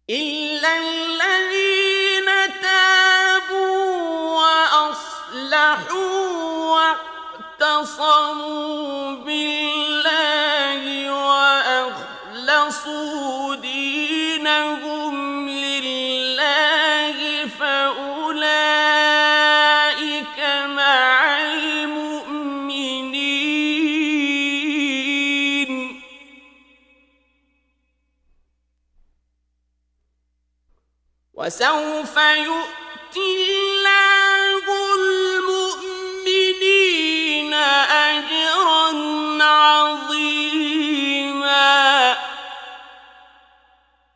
إلا الذين تابوا وأصلحوا واعتصموا بالله وأخلصوا دينهم لله فأولئك مع المؤمنين وسوف يؤتي